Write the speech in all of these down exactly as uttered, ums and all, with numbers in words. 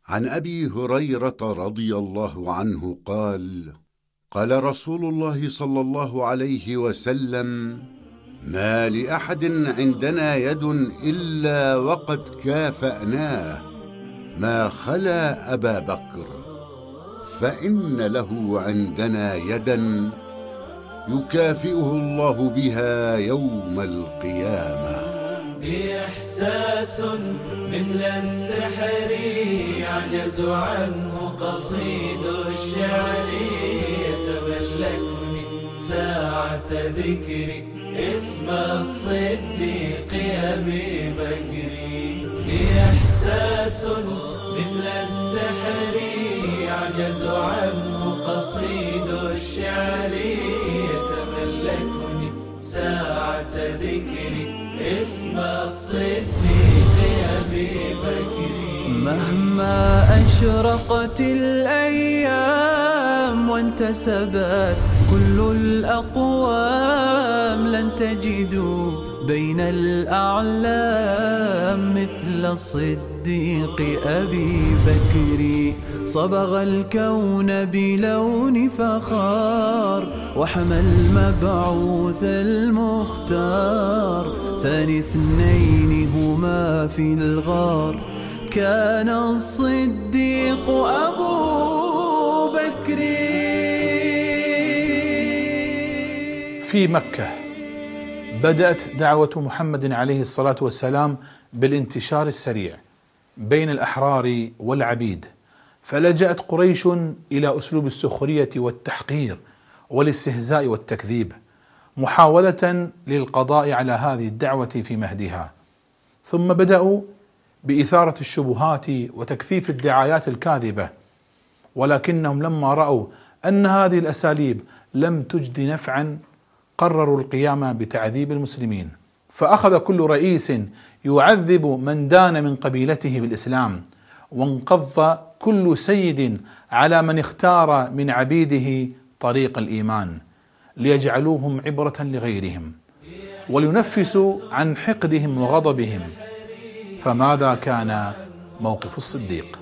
عن أبي هريرة رضي الله عنه قال: قال رسول الله صلى الله عليه وسلم: ما لأحد عندنا يد إلا وقد كافأناه ما خلا أبا بكر، فإن له عندنا يدا يكافئه الله بها يوم القيامة. إحساس مثل السحر يعجز عنه قصيد الشعر، يتملكني ساعة ذكري اسم الصديق أبي بكر. إحساس مثل السحر يعجز عنه قصيد الشعر، يتملكني ساعة ذكري اسم الصديق أبي بكر. مهما أشرقت الأيام وانتسبت كل الأقوام، لن تجدوا بين الأعلام مثل الصديق أبي بكر. صبغ الكون بلون فخار وحمى المبعوث المختار، ثاني اثنين هما في الغار كان الصديق أبو بكر. في مكة بدأت دعوة محمد عليه الصلاة والسلام بالانتشار السريع بين الأحرار والعبيد، فلجأت قريش إلى أسلوب السخرية والتحقير والاستهزاء والتكذيب محاولة للقضاء على هذه الدعوة في مهدها. ثم بدأوا بإثارة الشبهات وتكثيف الدعايات الكاذبة، ولكنهم لما رأوا أن هذه الأساليب لم تجد نفعا قرروا القيام بتعذيب المسلمين، فأخذ كل رئيس يعذب من دان من قبيلته بالإسلام، وانقض كل سيد على من اختار من عبيده طريق الإيمان ليجعلوهم عبرة لغيرهم ولينفسوا عن حقدهم وغضبهم. فماذا كان موقف الصديق؟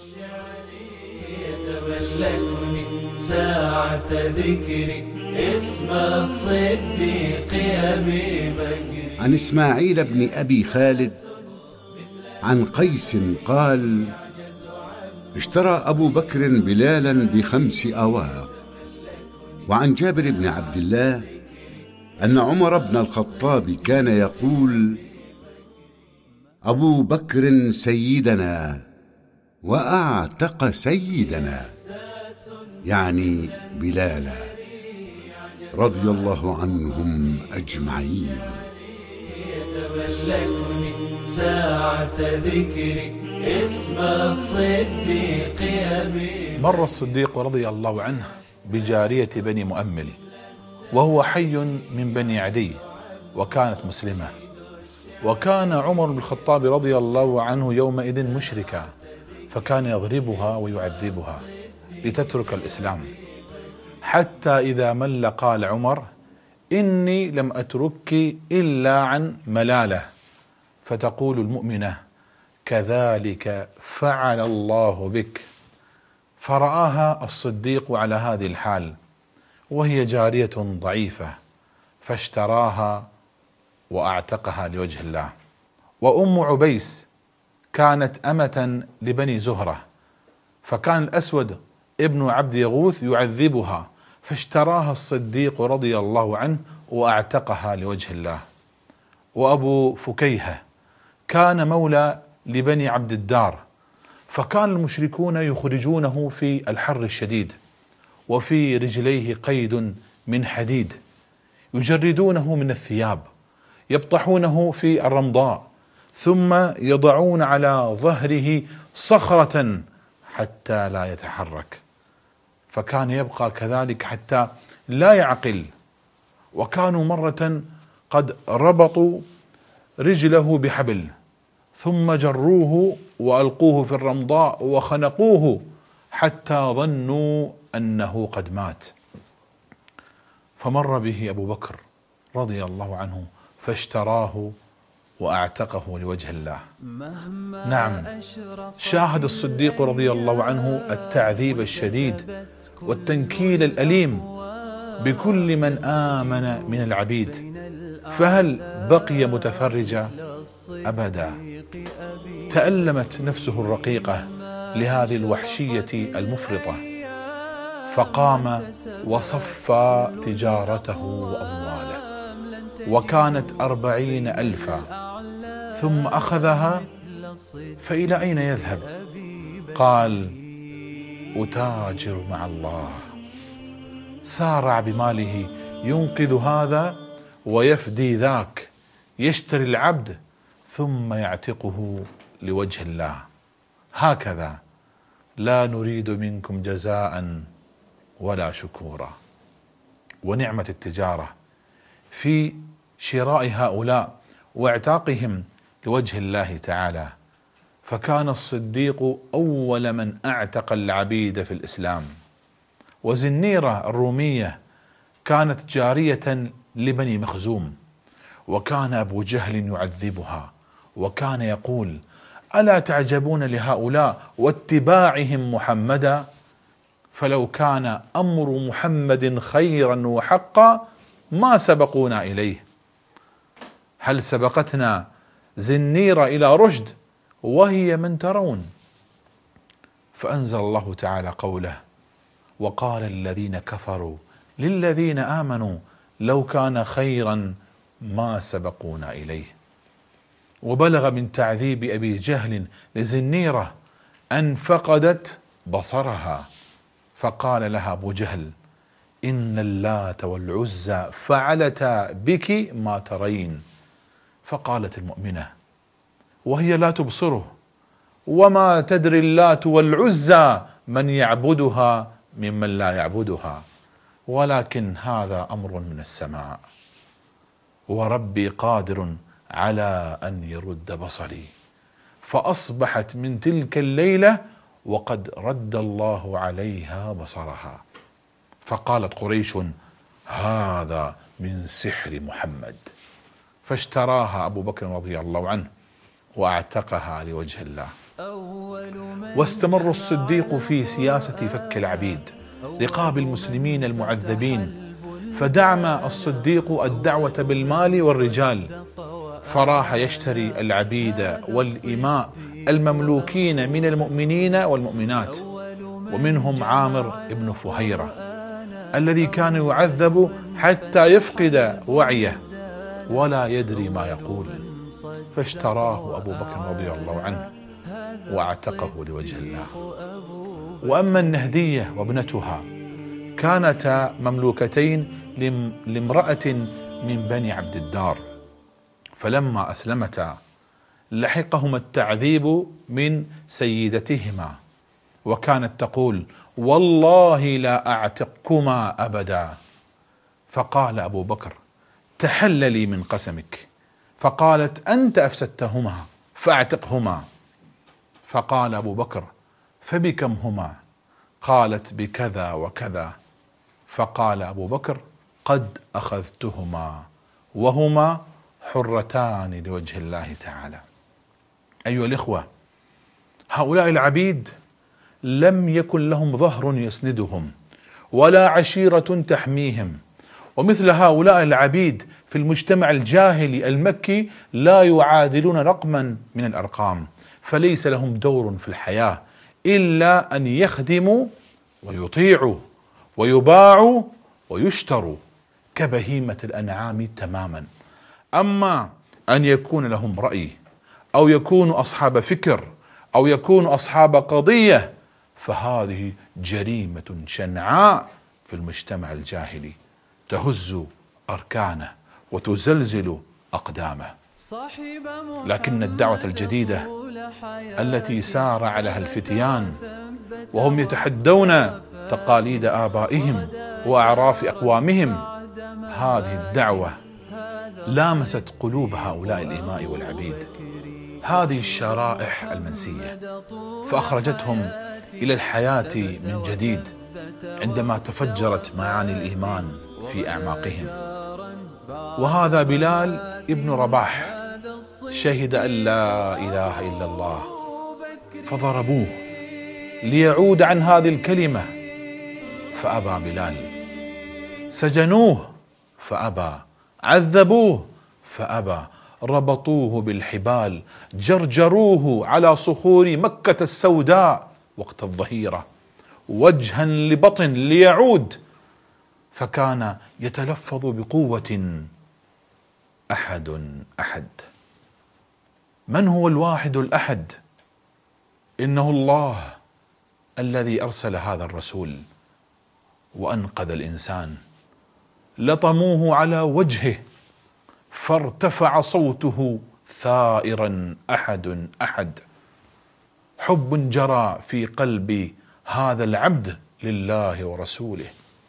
يتملكني ساعة ذكري اسم الصديق أبي بكر. عن إسماعيل بن أبي خالد عن قيس قال: اشترى أبو بكر بلالا بخمس أواق. وعن جابر بن عبد الله أن عمر بن الخطاب كان يقول: أبو بكر سيدنا وأعتق سيدنا، يعني بلالا، رضي الله عنهم أجمعين. يتملكني ساعة ذكري اسم الصديق أبي. مر الصديق رضي الله عنه بجارية بني مؤمل وهو حي من بني عدي وكانت مسلمة، وكان عمر بن الخطاب رضي الله عنه يومئذ مشركا، فكان يضربها ويعذبها لتترك الإسلام، حتى إذا مل قال عمر: إني لم أتركك إلا عن ملالة. فتقول المؤمنة: كذلك فعل الله بك. فرآها الصديق على هذه الحال وهي جارية ضعيفة، فاشتراها وأعتقها لوجه الله. وأم عبيس كانت أمة لبني زهرة، فكان الأسود ابن عبد يغوث يعذبها، فاشتراها الصديق رضي الله عنه وأعتقها لوجه الله. وأبو فكيهة كان مولى لبني عبد الدار، فكان المشركون يخرجونه في الحر الشديد وفي رجليه قيد من حديد، يجردونه من الثياب، يبطحونه في الرمضاء، ثم يضعون على ظهره صخرة حتى لا يتحرك، فكان يبقى كذلك حتى لا يعقل. وكانوا مرة قد ربطوا رجله بحبل ثم جروه وألقوه في الرمضاء وخنقوه حتى ظنوا أنه قد مات. فمر به أبو بكر رضي الله عنه فاشتراه وأعتقه لوجه الله. نعم، شاهد الصديق رضي الله عنه التعذيب الشديد والتنكيل الأليم بكل من آمن من العبيد، فهل بقي متفرجا؟ أبدا. تألمت نفسه الرقيقة لهذه الوحشية المفرطة، فقام وصفى تجارته وأمواله، وكانت أربعين ألفا، ثم أخذها، فإلى أين يذهب؟ قال: أتاجر مع الله. سارع بماله ينقذ هذا ويفدي ذاك، يشتري العبد ثم يعتقه لوجه الله. هكذا لا نريد منكم جزاء ولا شكورا. ونعمة التجارة في شراء هؤلاء واعتاقهم لوجه الله تعالى، فكان الصديق أول من أعتق العبيد في الإسلام. وزنيرة الرومية كانت جارية لبني مخزوم، وكان أبو جهل يعذبها، وكان يقول: ألا تعجبون لهؤلاء واتباعهم محمدا؟ فلو كان أمر محمد خيرا وحقا ما سبقونا إليه. هل سبقتنا زنيرة إلى رشد وهي من ترون؟ فأنزل الله تعالى قوله: وقال الذين كفروا للذين آمنوا لو كان خيرا ما سبقونا إليه. وبلغ من تعذيب أبي جهل لزنيرة أن فقدت بصرها، فقال لها أبو جهل: إن اللات والعزى فعلتا بك ما ترين. فقالت المؤمنة وهي لا تبصره: وما تدري اللات والعزى من يعبدها ممن لا يعبدها، ولكن هذا أمر من السماء، وربي قادر على أن يرد بصري. فأصبحت من تلك الليلة وقد رد الله عليها بصرها. فقالت قريش: هذا من سحر محمد. فاشتراها أبو بكر رضي الله عنه واعتقها لوجه الله. واستمر الصديق في سياسة فك العبيد، رقاب المسلمين المعذبين، فدعم الصديق الدعوة بالمال والرجال، فراح يشتري العبيد والإماء المملوكين من المؤمنين والمؤمنات، ومنهم عامر بن فهيرة الذي كان يعذب حتى يفقد وعيه ولا يدري ما يقول، فاشتراه أبو بكر رضي الله عنه واعتقه لوجه الله. وأما النهدية وابنتها كانتا مملوكتين لامرأة من بني عبد الدار، فلما أسلمتا لحقهما التعذيب من سيدتهما، وكانت تقول: والله لا أعتقكما أبدا. فقال أبو بكر: تحللي من قسمك. فقالت: أنت أفسدتهما فأعتقهما. فقال أبو بكر: فبكم هما؟ قالت: بكذا وكذا. فقال أبو بكر: قد أخذتهما وهما حرتان لوجه الله تعالى. أيها الإخوة، هؤلاء العبيد لم يكن لهم ظهر يسندهم ولا عشيرة تحميهم، ومثل هؤلاء العبيد في المجتمع الجاهلي المكي لا يعادلون رقما من الأرقام، فليس لهم دور في الحياة إلا أن يخدموا ويطيعوا ويباعوا ويشتروا كبهيمة الأنعام تماما. أما أن يكون لهم رأي أو يكونوا أصحاب فكر أو يكونوا أصحاب قضية، فهذه جريمة شنعاء في المجتمع الجاهلي تهز أركانه وتزلزل أقدامه. لكن الدعوة الجديدة التي سارع لها الفتيان وهم يتحدون تقاليد آبائهم وأعراف أقوامهم، هذه الدعوة لامست قلوب هؤلاء الإماء والعبيد، هذه الشرائح المنسية، فأخرجتهم إلى الحياة من جديد عندما تفجرت معاني الإيمان في أعماقهم. وهذا بلال ابن رباح شهد أن لا إله إلا الله فضربوه ليعود عن هذه الكلمة فأبى بلال، سجنوه فأبى، عذبوه فأبى، ربطوه بالحبال، جرجروه على صخور مكة السوداء وقت الظهيرة وجها لبطن ليعود، فكان يتلفظ بقوة: أحد أحد. من هو الواحد الأحد؟ إنه الله الذي أرسل هذا الرسول وأنقذ الإنسان. لطموه على وجهه فارتفع صوته ثائرا: أحد أحد. حب جرى في قلب هذا العبد لله ورسوله.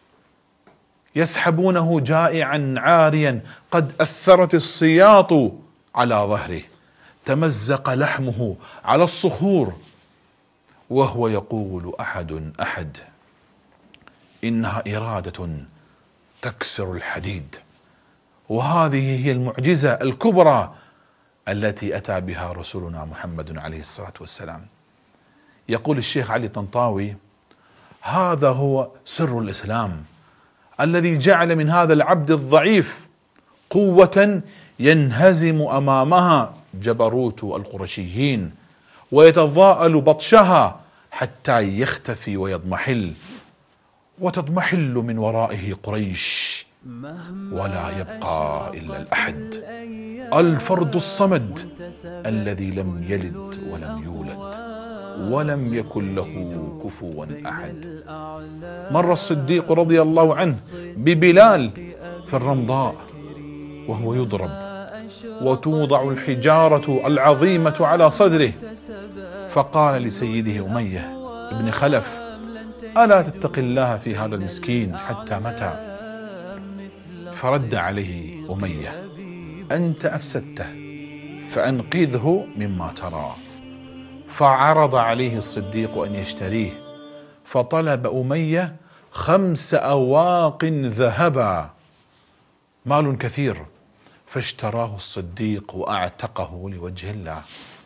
يسحبونه جائعا عاريا قد أثرت السياط على ظهره، تمزق لحمه على الصخور وهو يقول: أحد أحد. إنها إرادة تكسر الحديد، وهذه هي المعجزة الكبرى التي أتى بها رسولنا محمد عليه الصلاة والسلام. يقول الشيخ علي طنطاوي: هذا هو سر الإسلام الذي جعل من هذا العبد الضعيف قوة ينهزم أمامها جبروت القرشيين ويتضاءل بطشها حتى يختفي ويضمحل، وتضمحل من ورائه قريش ولا يبقى إلا الأحد، الفرد الصمد الذي لم يلد ولم يولد ولم يكن له كفوا أحد. مر الصديق رضي الله عنه ببلال في الرمضاء وهو يضرب وتوضع الحجارة العظيمة على صدره، فقال لسيده أمية بن خلف: ألا تتق الله في هذا المسكين حتى متى؟ فرد عليه أمية: أنت أفسدته فأنقذه مما ترى. فعرض عليه الصديق أن يشتريه، فطلب أمية خمس أواق ذهبا، مال كثير، فاشتراه الصديق وأعتقه لوجه الله.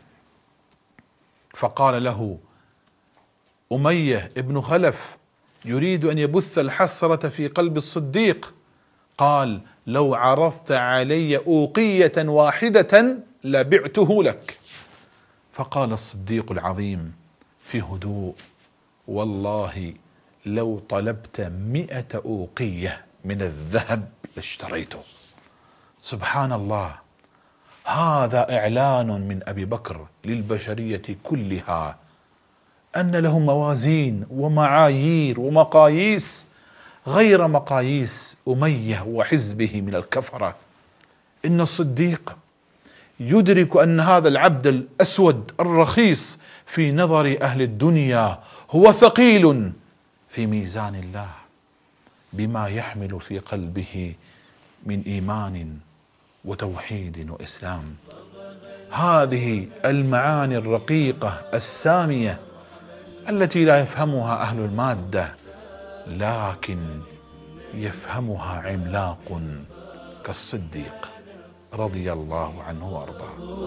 فقال له أمية ابن خلف يريد أن يبث الحسرة في قلب الصديق، قال: لو عرضت علي أوقية واحدة لبعته لك. فقال الصديق العظيم في هدوء: والله لو طلبت مئة أوقية من الذهب لاشتريته. سبحان الله، هذا إعلان من أبي بكر للبشرية كلها أن لهم موازين ومعايير ومقاييس غير مقاييس أمية وحزبه من الكفرة. إن الصديق يدرك أن هذا العبد الأسود الرخيص في نظر أهل الدنيا هو ثقيل في ميزان الله بما يحمل في قلبه من إيمان وتوحيد وإسلام. هذه المعاني الرقيقة السامية التي لا يفهمها أهل المادة، لكن يفهمها عملاق كالصديق رضي الله عنه وارضاه.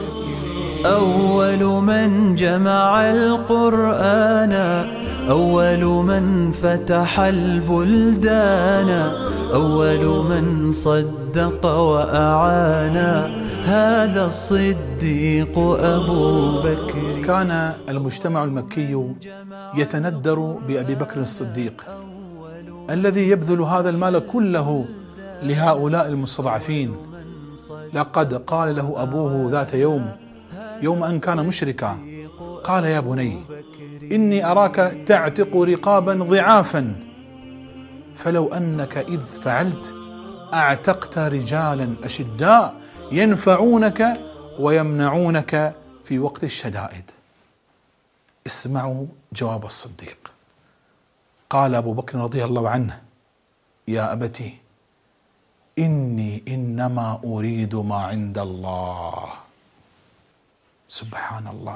أول من جمع القرآن، أول من فتح البلدان، أول من صدق وأعان، هذا الصديق أبو بكر. كان المجتمع المكي يتندر بأبي بكر الصديق الذي يبذل هذا المال كله لهؤلاء المستضعفين. لقد قال له أبوه ذات يوم يوم أن كان مشركا، قال: يا بني إني أراك تعتق رقابا ضعافا، فلو أنك إذ فعلت أعتقت رجالا أشداء ينفعونك ويمنعونك في وقت الشدائد. اسمعوا جواب الصديق. قال أبو بكر رضي الله عنه: يا أبتي إني إنما أريد ما عند الله. سبحان الله،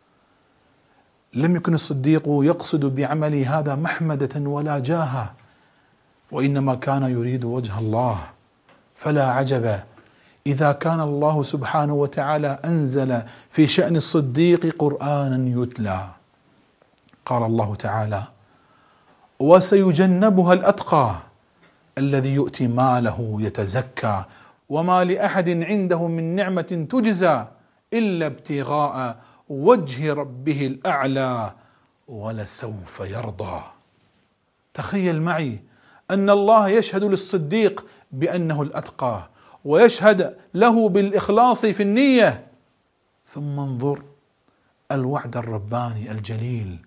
لم يكن الصديق يقصد بعمله هذا محمدة ولا جاهة، وإنما كان يريد وجه الله. فلا عجب إذا كان الله سبحانه وتعالى أنزل في شأن الصديق قرآنا يتلى، قال الله تعالى: وسيجنبها الأتقى الذي يؤتي ماله يتزكى وما لأحد عنده من نعمة تجزى إلا ابتغاء وجه ربه الأعلى ولسوف يرضى. تخيل معي أن الله يشهد للصديق بأنه الأتقى، ويشهد له بالإخلاص في النية، ثم انظر الوعد الرباني الجليل: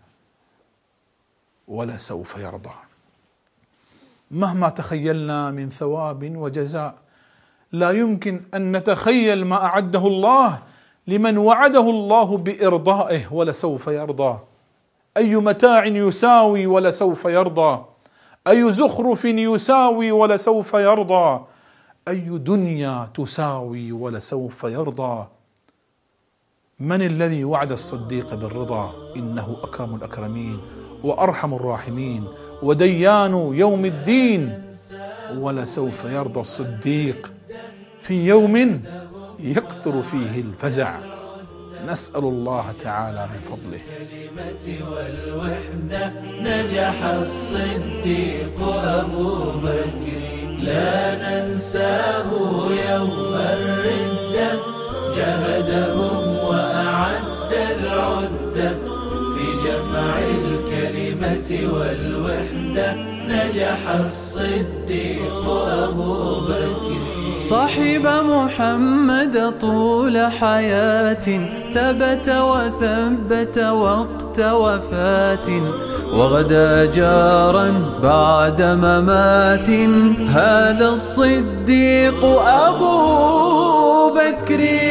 ولسوف يرضى. مهما تخيلنا من ثواب وجزاء لا يمكن أن نتخيل ما أعده الله لمن وعده الله بإرضائه ولسوف يرضى. أي متاع يساوي ولسوف يرضى، أي زخرف يساوي ولسوف يرضى، أي دنيا تساوي ولسوف يرضى. من الذي وعد الصديق بالرضا؟ إنه أكرم الأكرمين وأرحم الراحمين وديان يوم الدين. ولسوف يرضى الصديق في يوم يكثر فيه الفزع. نسأل الله تعالى من فضله. الكلمة والوحدة نجح الصديق أبو بكر، لا ننساه يوم الردة، جهدهم وأعد العدة في جمع الكلمة والوحدة. نجح الصديق أبو بكر، صاحب محمد طول حياة، ثبت وثبت وقت وفاة، وغدا جارا بعد ممات. هذا الصديق أبو بكر.